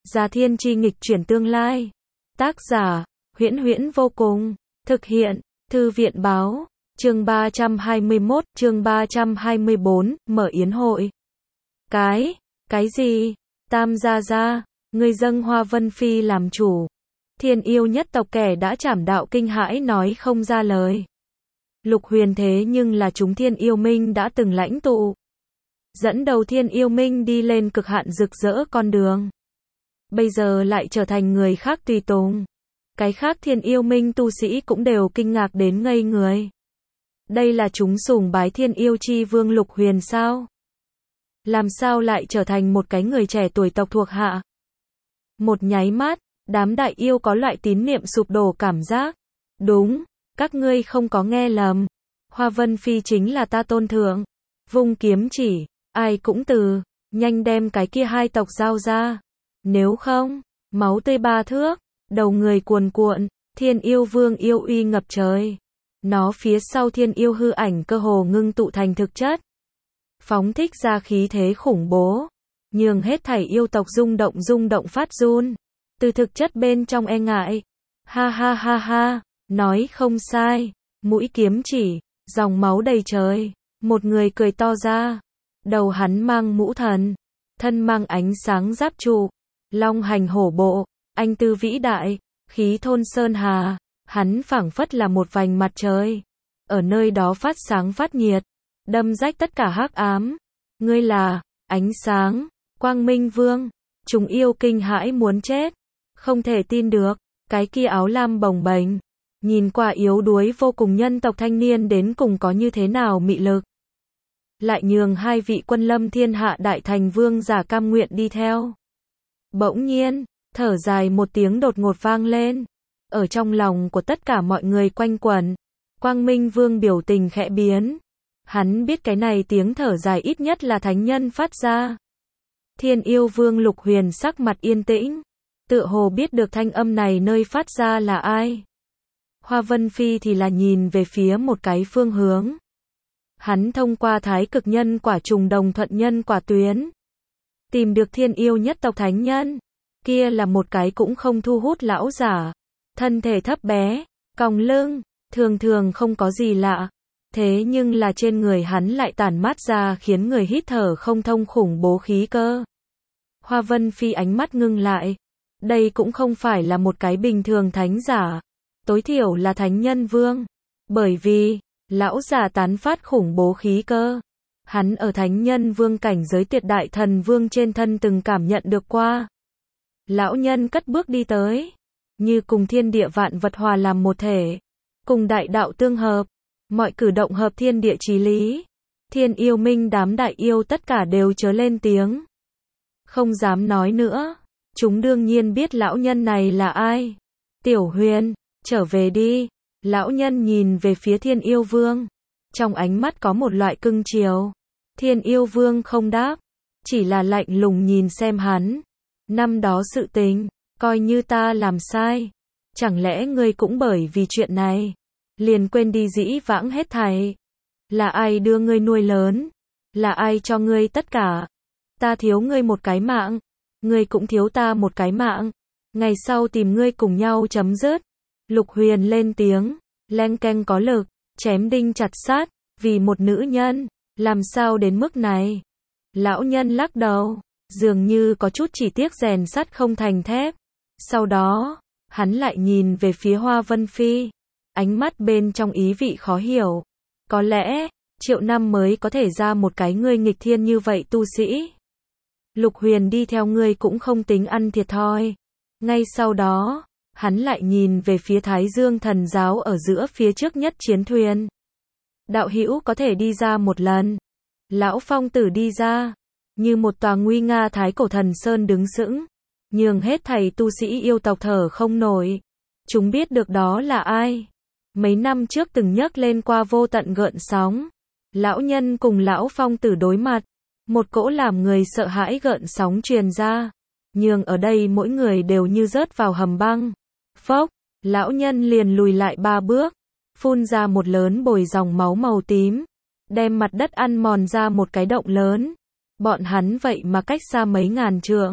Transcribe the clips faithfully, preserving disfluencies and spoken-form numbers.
Gia Thiên Chi nghịch chuyển tương lai. Tác giả, Huyễn Huyễn vô cùng. Thực hiện, Thư viện báo. Chương ba trăm hai mươi mốt, chương ba trăm hai mươi bốn, mở yến hội. Cái, cái gì? Tam gia gia, người dâng Hoa Vân Phi làm chủ. Thiên yêu nhất tộc kẻ đã trảm đạo kinh hãi nói không ra lời. Lục Huyền thế nhưng là chúng Thiên Yêu Minh đã từng lãnh tụ. Dẫn đầu Thiên Yêu Minh đi lên cực hạn rực rỡ con đường. Bây giờ lại trở thành người khác tùy tùng. Cái khác Thiên Yêu Minh tu sĩ cũng đều kinh ngạc đến ngây người. Đây là chúng sùng bái Thiên Yêu Chi Vương Lục Huyền sao? Làm sao lại trở thành một cái người trẻ tuổi tộc thuộc hạ? Một nháy mắt, đám đại yêu có loại tín niệm sụp đổ cảm giác. Đúng, các ngươi không có nghe lầm. Hoa Vân Phi chính là ta tôn thượng. Vung kiếm chỉ, ai cũng từ, nhanh đem cái kia hai tộc giao ra. Nếu không, máu tươi ba thước, đầu người cuồn cuộn, Thiên Yêu Vương yêu uy ngập trời. Nó phía sau Thiên Yêu hư ảnh cơ hồ ngưng tụ thành thực chất. Phóng thích ra khí thế khủng bố, nhường hết thảy yêu tộc rung động rung động phát run. Từ thực chất bên trong e ngại. Ha ha ha ha, nói không sai, mũi kiếm chỉ, dòng máu đầy trời. Một người cười to ra, đầu hắn mang mũ thần, thân mang ánh sáng giáp trụ, long hành hổ bộ, anh tư vĩ đại, khí thôn sơn hà, hắn phảng phất là một vành mặt trời, ở nơi đó phát sáng phát nhiệt, đâm rách tất cả hắc ám. Ngươi là ánh sáng, Quang Minh Vương. Chúng yêu kinh hãi muốn chết, không thể tin được, cái kia áo lam bồng bềnh, nhìn qua yếu đuối vô cùng nhân tộc thanh niên đến cùng có như thế nào mị lực. Lại nhường hai vị quân lâm thiên hạ đại thành vương giả cam nguyện đi theo. Bỗng nhiên, thở dài một tiếng đột ngột vang lên, ở trong lòng của tất cả mọi người quanh quẩn. Quang Minh Vương biểu tình khẽ biến, hắn biết cái này tiếng thở dài ít nhất là thánh nhân phát ra. Thiên Yêu Vương Lục Huyền sắc mặt yên tĩnh, tựa hồ biết được thanh âm này nơi phát ra là ai. Hoa Vân Phi thì là nhìn về phía một cái phương hướng. Hắn thông qua thái cực nhân quả trùng đồng thuận nhân quả tuyến, tìm được Thiên Yêu nhất tộc thánh nhân. Kia là một cái cũng không thu hút lão giả, thân thể thấp bé, còng lưng, thường thường không có gì lạ. Thế nhưng là trên người hắn lại tản mát ra khiến người hít thở không thông khủng bố khí cơ. Hoa Vân Phi ánh mắt ngưng lại. Đây cũng không phải là một cái bình thường thánh giả, tối thiểu là thánh nhân vương. Bởi vì, lão giả tán phát khủng bố khí cơ. Hắn ở thánh nhân vương cảnh giới tuyệt đại thần vương trên thân từng cảm nhận được qua. Lão nhân cất bước đi tới, như cùng thiên địa vạn vật hòa làm một thể, cùng đại đạo tương hợp, mọi cử động hợp thiên địa chí lý. Thiên Yêu Minh đám đại yêu tất cả đều chớ lên tiếng, không dám nói nữa. Chúng đương nhiên biết lão nhân này là ai. Tiểu Huyền, trở về đi. Lão nhân nhìn về phía Thiên Yêu Vương, trong ánh mắt có một loại cưng chiều. Thiên Yêu Vương không đáp, chỉ là lạnh lùng nhìn xem hắn. Năm đó sự tình, coi như ta làm sai, chẳng lẽ ngươi cũng bởi vì chuyện này liền quên đi dĩ vãng hết thảy? Là ai đưa ngươi nuôi lớn? Là ai cho ngươi tất cả? Ta thiếu ngươi một cái mạng, ngươi cũng thiếu ta một cái mạng. Ngày sau tìm ngươi cùng nhau chấm dứt. Lục Huyền lên tiếng, leng keng có lực, chém đinh chặt sát, vì một nữ nhân, làm sao đến mức này? Lão nhân lắc đầu, dường như có chút chỉ tiếc rèn sắt không thành thép. Sau đó, hắn lại nhìn về phía Hoa Vân Phi, ánh mắt bên trong ý vị khó hiểu. Có lẽ, triệu năm mới có thể ra một cái ngươi nghịch thiên như vậy tu sĩ. Lục Huyền đi theo ngươi cũng không tính ăn thiệt thòi. Ngay sau đó, hắn lại nhìn về phía Thái Dương thần giáo ở giữa phía trước nhất chiến thuyền. Đạo hữu có thể đi ra một lần. Lão Phong Tử đi ra, như một tòa nguy nga thái cổ thần sơn đứng sững, nhường hết thảy tu sĩ yêu tộc thở không nổi. Chúng biết được đó là ai. Mấy năm trước từng nhấc lên qua vô tận gợn sóng. Lão nhân cùng Lão Phong Tử đối mặt, một cỗ làm người sợ hãi gợn sóng truyền ra, nhường ở đây mỗi người đều như rớt vào hầm băng. Phốc, lão nhân liền lùi lại ba bước, phun ra một lớn bồi dòng máu màu tím, đem mặt đất ăn mòn ra một cái động lớn. Bọn hắn vậy mà cách xa mấy ngàn trượng,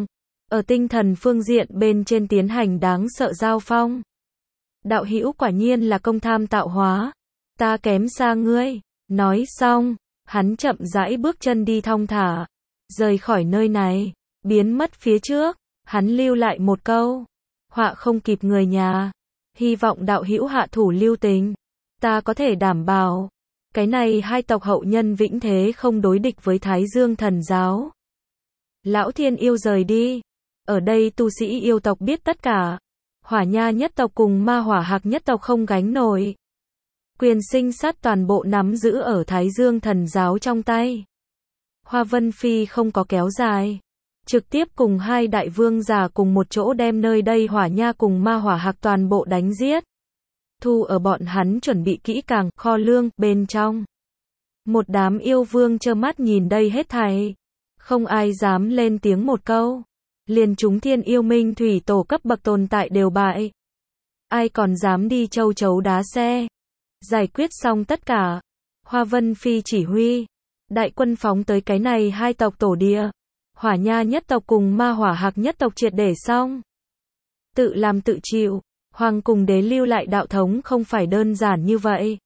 ở tinh thần phương diện bên trên tiến hành đáng sợ giao phong. Đạo hữu quả nhiên là công tham tạo hóa, ta kém xa ngươi. Nói xong, hắn chậm rãi bước chân đi thong thả, rời khỏi nơi này, biến mất phía trước, hắn lưu lại một câu, họa không kịp người nhà, hy vọng đạo hữu hạ thủ lưu tình, ta có thể đảm bảo, cái này hai tộc hậu nhân vĩnh thế không đối địch với Thái Dương Thần Giáo. Lão Thiên Yêu rời đi, ở đây tu sĩ yêu tộc biết tất cả, Hỏa Nha nhất tộc cùng Ma Hỏa Hạc nhất tộc không gánh nổi. Quyền sinh sát toàn bộ nắm giữ ở Thái Dương Thần Giáo trong tay. Hoa Vân Phi không có kéo dài, trực tiếp cùng hai đại vương giả cùng một chỗ đem nơi đây Hỏa Nha cùng Ma Hỏa Hạc toàn bộ đánh giết. Thu ở bọn hắn chuẩn bị kỹ càng kho lương bên trong. Một đám yêu vương trơ mắt nhìn đây hết thảy, không ai dám lên tiếng một câu. Liền chúng Thiên Yêu Minh thủy tổ cấp bậc tồn tại đều bại. Ai còn dám đi châu chấu đá xe? Giải quyết xong tất cả, Hoa Vân Phi chỉ huy, đại quân phóng tới cái này hai tộc tổ địa, Hỏa Nha nhất tộc cùng Ma Hỏa Hạc nhất tộc triệt để xong. Tự làm tự chịu, hoàng cùng đế lưu lại đạo thống không phải đơn giản như vậy.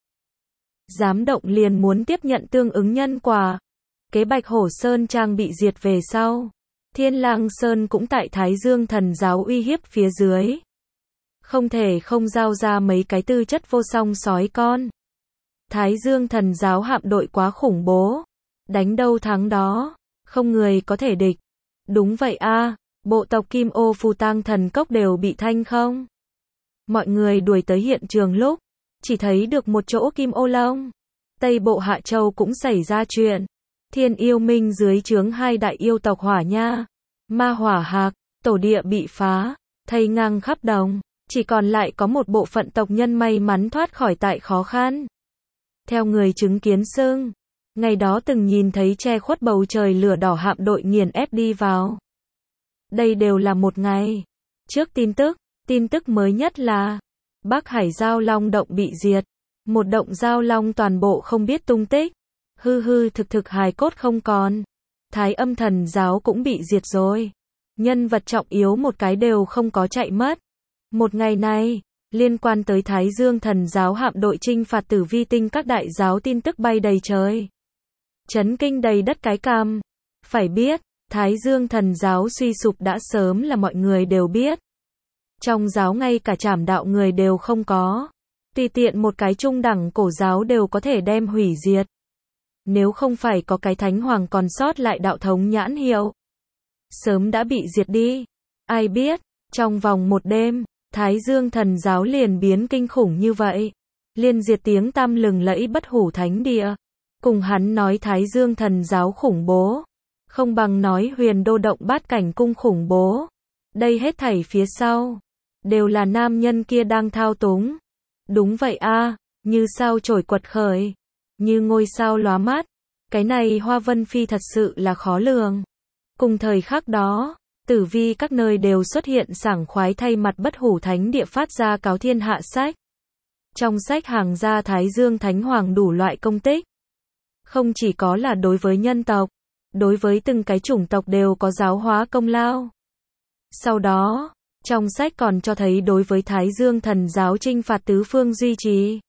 Dám động liền muốn tiếp nhận tương ứng nhân quả. Kế Bạch Hổ Sơn trang bị diệt về sau, Thiên Lang Sơn cũng tại Thái Dương Thần Giáo uy hiếp phía dưới. Không thể không giao ra mấy cái tư chất vô song sói con. Thái Dương Thần Giáo hạm đội quá khủng bố, đánh đâu thắng đó, không người có thể địch. Đúng vậy a, bộ tộc Kim Ô Phù Tang Thần Cốc đều bị thanh không. Mọi người đuổi tới hiện trường lúc, chỉ thấy được một chỗ Kim Ô Long. Tây Bộ Hạ Châu cũng xảy ra chuyện. Thiên Yêu Minh dưới trướng hai đại yêu tộc Hỏa Nha, Ma Hỏa Hạc, tổ địa bị phá, thây ngang khắp đồng, chỉ còn lại có một bộ phận tộc nhân may mắn thoát khỏi tại khó khăn. Theo người chứng kiến xưng, ngày đó từng nhìn thấy che khuất bầu trời lửa đỏ hạm đội nghiền ép đi vào. Đây đều là một ngày trước tin tức, tin tức mới nhất là Bắc Hải Giao Long động bị diệt, một động Giao Long toàn bộ không biết tung tích. Hư hư thực thực hài cốt không còn. Thái Âm Thần Giáo cũng bị diệt rồi. Nhân vật trọng yếu một cái đều không có chạy mất. Một ngày này, liên quan tới Thái Dương Thần Giáo hạm đội chinh phạt Tử Vi Tinh các đại giáo tin tức bay đầy trời. Chấn kinh đầy đất cái cằm. Phải biết, Thái Dương Thần Giáo suy sụp đã sớm là mọi người đều biết. Trong giáo ngay cả trảm đạo người đều không có. Tùy tiện một cái trung đẳng cổ giáo đều có thể đem hủy diệt. Nếu không phải có cái thánh hoàng còn sót lại đạo thống nhãn hiệu, sớm đã bị diệt đi. Ai biết, trong vòng một đêm, Thái Dương Thần Giáo liền biến kinh khủng như vậy. Liên diệt tiếng tăm lừng lẫy bất hủ thánh địa. Cùng hắn nói Thái Dương Thần Giáo khủng bố, không bằng nói Huyền Đô động bát cảnh cung khủng bố. Đây hết thảy phía sau, đều là nam nhân kia đang thao túng. Đúng vậy a, như sao chổi quật khởi, như ngôi sao lóa mắt. Cái này Hoa Vân Phi thật sự là khó lường. Cùng thời khắc đó, tử vi các nơi đều xuất hiện sảng khoái thay mặt bất hủ thánh địa phát ra cáo thiên hạ sách. Trong sách hàng ra Thái Dương Thánh Hoàng đủ loại công tích. Không chỉ có là đối với nhân tộc, đối với từng cái chủng tộc đều có giáo hóa công lao. Sau đó, trong sách còn cho thấy đối với Thái Dương Thần Giáo chinh phạt tứ phương duy trì.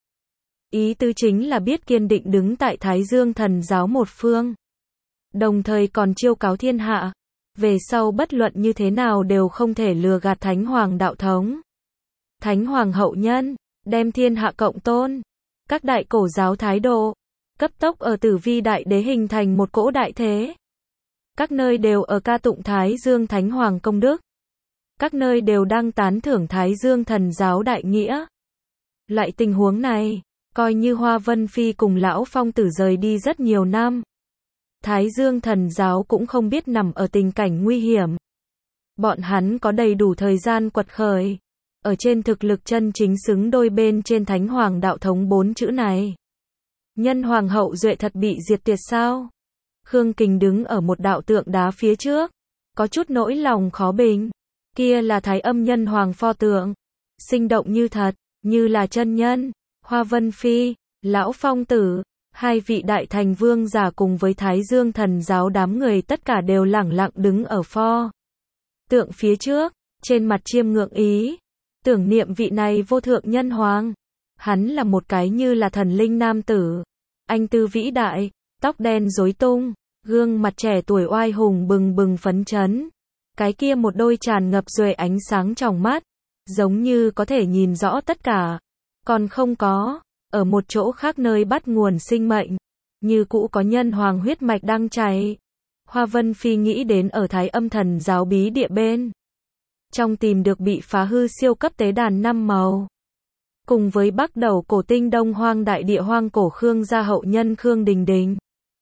Ý tứ chính là biết kiên định đứng tại Thái Dương Thần Giáo một phương. Đồng thời còn chiêu cáo thiên hạ. Về sau bất luận như thế nào đều không thể lừa gạt Thánh Hoàng đạo thống. Thánh Hoàng hậu nhân, đem thiên hạ cộng tôn. Các đại cổ giáo thái độ, cấp tốc ở Tử Vi Đại Đế hình thành một cỗ đại thế. Các nơi đều ở ca tụng Thái Dương Thánh Hoàng công đức. Các nơi đều đang tán thưởng Thái Dương Thần Giáo đại nghĩa. Loại tình huống này, coi như Hoa Vân Phi cùng Lão Phong Tử rời đi rất nhiều năm. Thái Dương Thần Giáo cũng không biết nằm ở tình cảnh nguy hiểm. Bọn hắn có đầy đủ thời gian quật khởi. Ở trên thực lực chân chính xứng đôi bên trên Thánh Hoàng đạo thống bốn chữ này. Nhân Hoàng hậu duệ thật bị diệt tiệt sao? Khương Kình đứng ở một đạo tượng đá phía trước. Có chút nỗi lòng khó bình. Kia là Thái Âm Nhân Hoàng pho tượng. Sinh động như thật, như là chân nhân. Hoa Vân Phi, Lão Phong Tử, hai vị đại thành vương giả cùng với Thái Dương Thần Giáo đám người tất cả đều lẳng lặng đứng ở pho tượng phía trước, trên mặt chiêm ngưỡng ý, tưởng niệm vị này vô thượng nhân hoàng. Hắn là một cái như là thần linh nam tử, anh tư vĩ đại, tóc đen rối tung, gương mặt trẻ tuổi oai hùng bừng bừng phấn chấn. Cái kia một đôi tràn ngập duệ ánh sáng trong mắt, giống như có thể nhìn rõ tất cả. Còn không có, ở một chỗ khác nơi bắt nguồn sinh mệnh, như cũ có nhân hoàng huyết mạch đang chảy. Hoa Vân Phi nghĩ đến ở Thái Âm Thần giáo bí địa bên trong tìm được bị phá hư siêu cấp tế đàn năm màu. Cùng với bắt đầu cổ tinh đông hoang đại địa hoang cổ Khương gia hậu nhân Khương Đình Đình.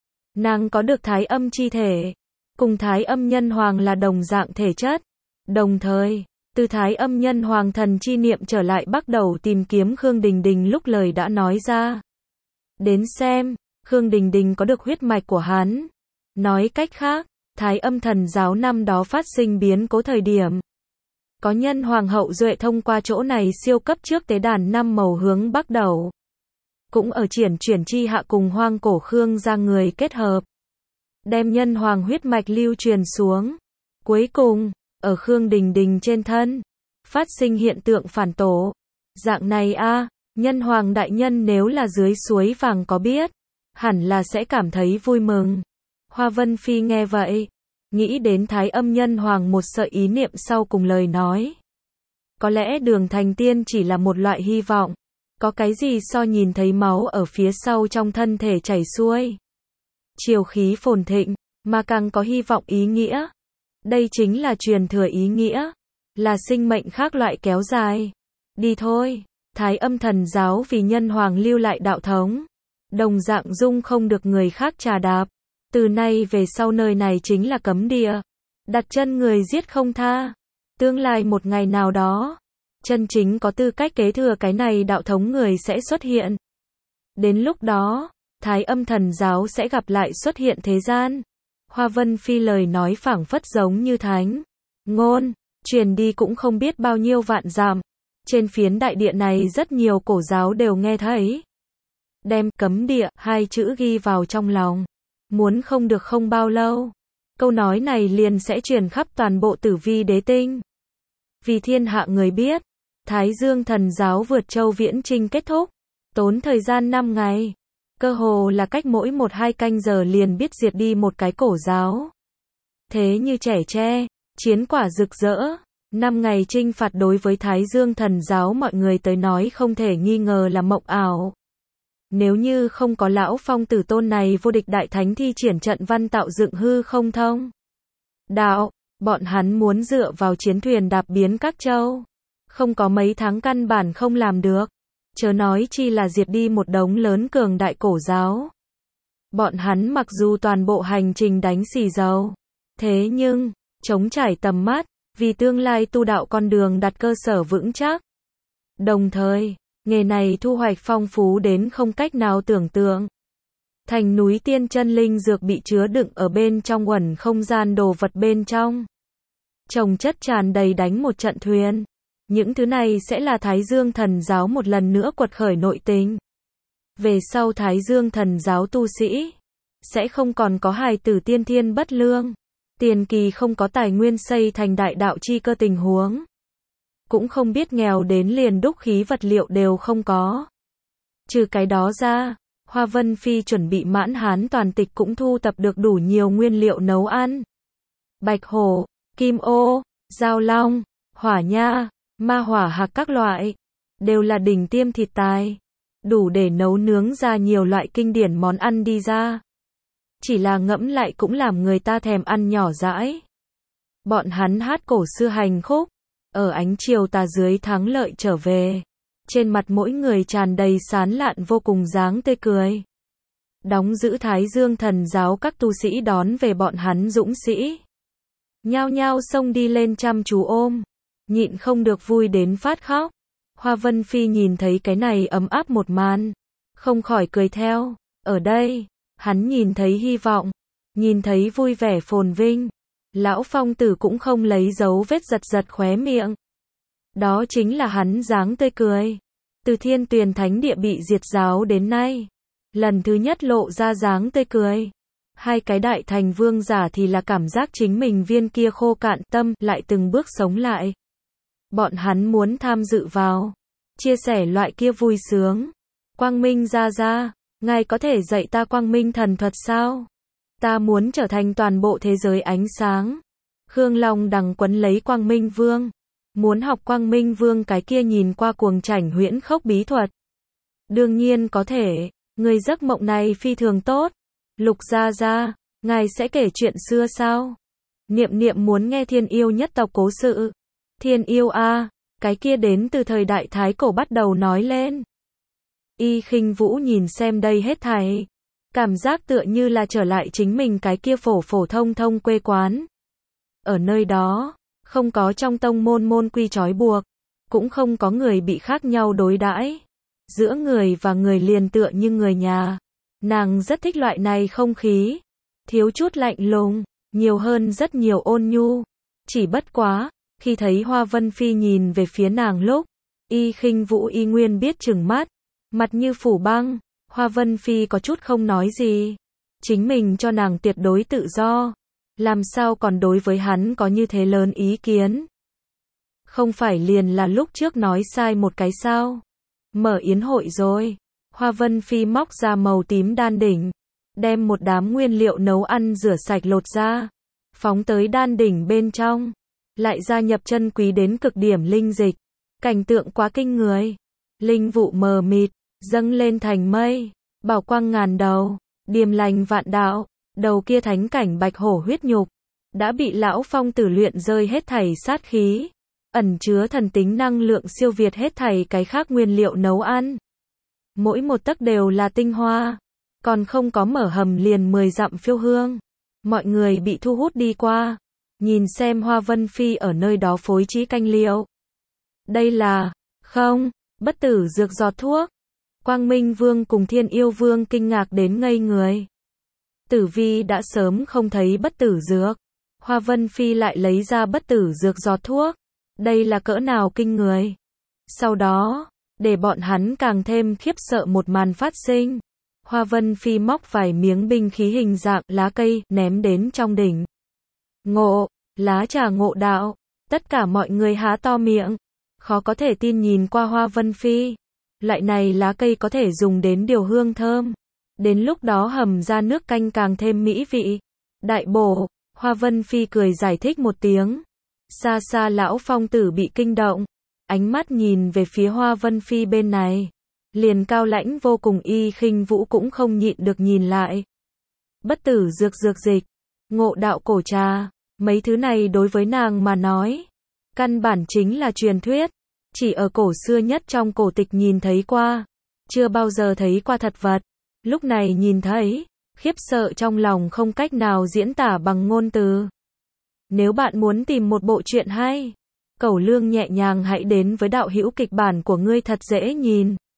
Nàng có được Thái Âm chi thể, cùng Thái Âm nhân hoàng là đồng dạng thể chất. Đồng thời, từ Thái Âm nhân hoàng thần chi niệm trở lại bắt đầu tìm kiếm Khương Đình Đình lúc lời đã nói ra. Đến xem, Khương Đình Đình có được huyết mạch của hắn. Nói cách khác, Thái Âm thần giáo năm đó phát sinh biến cố thời điểm. Có nhân hoàng hậu duệ thông qua chỗ này siêu cấp trước tế đàn năm màu hướng bắt đầu. Cũng ở triển chuyển chi hạ cùng hoang cổ Khương gia người kết hợp. Đem nhân hoàng huyết mạch lưu truyền xuống. Cuối cùng, ở Khương Đình Đình trên thân, phát sinh hiện tượng phản tổ. Dạng này a, nhân hoàng đại nhân nếu là dưới suối vàng có biết, hẳn là sẽ cảm thấy vui mừng. Hoa Vân Phi nghe vậy, nghĩ đến Thái Âm nhân hoàng một sợi ý niệm sau cùng lời nói. Có lẽ đường thành tiên chỉ là một loại hy vọng. Có cái gì so nhìn thấy máu ở phía sau trong thân thể chảy xuôi. Chiều khí phồn thịnh, mà càng có hy vọng ý nghĩa. Đây chính là truyền thừa ý nghĩa. Là sinh mệnh khác loại kéo dài. Đi thôi, Thái Âm thần giáo vì nhân hoàng lưu lại đạo thống. Đồng dạng dung không được người khác trà đạp. Từ nay về sau nơi này chính là cấm địa. Đặt chân người giết không tha. Tương lai một ngày nào đó, chân chính có tư cách kế thừa cái này đạo thống người sẽ xuất hiện. Đến lúc đó, Thái Âm thần giáo sẽ gặp lại xuất hiện thế gian. Hoa Vân Phi lời nói phảng phất giống như thánh ngôn, truyền đi cũng không biết bao nhiêu vạn dặm. Trên phiến đại địa này rất nhiều cổ giáo đều nghe thấy. Đem cấm địa hai chữ ghi vào trong lòng. Muốn không được không bao lâu, câu nói này liền sẽ truyền khắp toàn bộ Tử Vi đế tinh. Vì thiên hạ người biết, Thái Dương thần giáo vượt châu viễn chinh kết thúc, tốn thời gian năm ngày, cơ hồ là cách mỗi một hai canh giờ liền biết diệt đi một cái cổ giáo. Thế như trẻ tre, chiến quả rực rỡ, năm ngày chinh phạt đối với Thái Dương thần giáo mọi người tới nói không thể nghi ngờ là mộng ảo. Nếu như không có lão phong tử tôn này vô địch đại thánh thi triển trận văn tạo dựng hư không thông đạo, bọn hắn muốn dựa vào chiến thuyền đạp biến các châu, không có mấy tháng căn bản không làm được, chớ nói chi là diệt đi một đống lớn cường đại cổ giáo. Bọn hắn mặc dù toàn bộ hành trình đánh xì dầu, thế nhưng, chống trải tầm mắt, vì tương lai tu đạo con đường đặt cơ sở vững chắc. Đồng thời, nghề này thu hoạch phong phú đến không cách nào tưởng tượng. Thành núi tiên chân linh dược bị chứa đựng ở bên trong uẩn không gian đồ vật bên trong. Trồng chất tràn đầy đánh một trận thuyền. Những thứ này sẽ là Thái Dương thần giáo một lần nữa quật khởi nội tình. Về sau Thái Dương thần giáo tu sĩ, sẽ không còn có hài tử tiên thiên bất lương. Tiền kỳ không có tài nguyên xây thành đại đạo chi cơ tình huống. Cũng không biết nghèo đến liền đúc khí vật liệu đều không có. Trừ cái đó ra, Hoa Vân Phi chuẩn bị mãn hán toàn tịch cũng thu tập được đủ nhiều nguyên liệu nấu ăn. Bạch hổ, kim ô, giao long, hỏa nha, ma hỏa hạc các loại, đều là đỉnh tiêm thịt tài, đủ để nấu nướng ra nhiều loại kinh điển món ăn đi ra. Chỉ là ngẫm lại cũng làm người ta thèm ăn nhỏ dãi. Bọn hắn hát cổ xưa hành khúc, ở ánh chiều tà dưới thắng lợi trở về. Trên mặt mỗi người tràn đầy sán lạn vô cùng dáng tươi cười. Đóng giữ Thái Dương thần giáo các tu sĩ đón về bọn hắn dũng sĩ. Nhao nhao xông đi lên chăm chú ôm. Nhịn không được vui đến phát khóc. Hoa Vân Phi nhìn thấy cái này ấm áp một màn. Không khỏi cười theo. Ở đây, hắn nhìn thấy hy vọng. Nhìn thấy vui vẻ phồn vinh. Lão Phong Tử cũng không lấy dấu vết giật giật khóe miệng. Đó chính là hắn dáng tươi cười. Từ Thiên Tuyền Thánh Địa bị diệt giáo đến nay, lần thứ nhất lộ ra dáng tươi cười. Hai cái đại thành vương giả thì là cảm giác chính mình viên kia khô cạn tâm lại từng bước sống lại. Bọn hắn muốn tham dự vào, chia sẻ loại kia vui sướng. Quang Minh ra ra, ngài có thể dạy ta Quang Minh thần thuật sao? Ta muốn trở thành toàn bộ thế giới ánh sáng. Khương Long đằng quấn lấy Quang Minh Vương. Muốn học Quang Minh Vương cái kia nhìn qua cuồng chảnh huyễn khốc bí thuật. Đương nhiên có thể, người giấc mộng này phi thường tốt. Lục gia gia, ngài sẽ kể chuyện xưa sao? Niệm niệm muốn nghe thiên yêu nhất tộc cố sự. Thiên yêu a, cái kia đến từ thời đại Thái Cổ bắt đầu nói lên. Y Khinh Vũ nhìn xem đây hết thảy. Cảm giác tựa như là trở lại chính mình cái kia phổ phổ thông thông quê quán. Ở nơi đó, không có trong tông môn môn quy trói buộc, cũng không có người bị khác nhau đối đãi. Giữa người và người liền tựa như người nhà. Nàng rất thích loại này không khí. Thiếu chút lạnh lùng, nhiều hơn rất nhiều ôn nhu. Chỉ bất quá, khi thấy Hoa Vân Phi nhìn về phía nàng lúc, Y Khinh Vũ y nguyên biết trừng mắt, mặt như phủ băng. Hoa Vân Phi có chút không nói gì. Chính mình cho nàng tuyệt đối tự do. Làm sao còn đối với hắn có như thế lớn ý kiến? Không phải liền là lúc trước nói sai một cái sao? Mở yến hội rồi. Hoa Vân Phi móc ra màu tím đan đỉnh. Đem một đám nguyên liệu nấu ăn rửa sạch lột ra. Phóng tới đan đỉnh bên trong. Lại gia nhập chân quý đến cực điểm linh dịch. Cảnh tượng quá kinh người. Linh vụ mờ mịt, dâng lên thành mây. Bảo quang ngàn đầu, điềm lành vạn đạo. Đầu kia thánh cảnh bạch hổ huyết nhục. Đã bị lão phong tử luyện rơi hết thảy sát khí. Ẩn chứa thần tính năng lượng siêu việt hết thảy cái khác nguyên liệu nấu ăn. Mỗi một tấc đều là tinh hoa. Còn không có mở hầm liền mười dặm phiêu hương. Mọi người bị thu hút đi qua. Nhìn xem Hoa Vân Phi ở nơi đó phối trí canh liệu. Đây là, không, bất tử dược giọt thuốc. Quang Minh Vương cùng Thiên Yêu Vương kinh ngạc đến ngây người. Tử Vi đã sớm không thấy bất tử dược. Hoa Vân Phi lại lấy ra bất tử dược giọt thuốc. Đây là cỡ nào kinh người. Sau đó, để bọn hắn càng thêm khiếp sợ một màn phát sinh. Hoa Vân Phi móc vài miếng binh khí hình dạng lá cây ném đến trong đỉnh. Ngộ, lá trà ngộ đạo. Tất cả mọi người há to miệng. Khó có thể tin nhìn qua Hoa Vân Phi. Loại này lá cây có thể dùng đến điều hương thơm. Đến lúc đó hầm ra nước canh càng thêm mỹ vị. Đại bổ, Hoa Vân Phi cười giải thích một tiếng. Xa xa lão phong tử bị kinh động. Ánh mắt nhìn về phía Hoa Vân Phi bên này. Liền cao lãnh vô cùng Y Khinh Vũ cũng không nhịn được nhìn lại. Bất tử dược dược dịch, ngộ đạo cổ trà, mấy thứ này đối với nàng mà nói. Căn bản chính là truyền thuyết. Chỉ ở cổ xưa nhất trong cổ tịch nhìn thấy qua. Chưa bao giờ thấy qua thật vật. Lúc này nhìn thấy, khiếp sợ trong lòng không cách nào diễn tả bằng ngôn từ. Nếu bạn muốn tìm một bộ truyện hay, Cẩu Lương nhẹ nhàng hãy đến với đạo hữu kịch bản của ngươi thật dễ nhìn.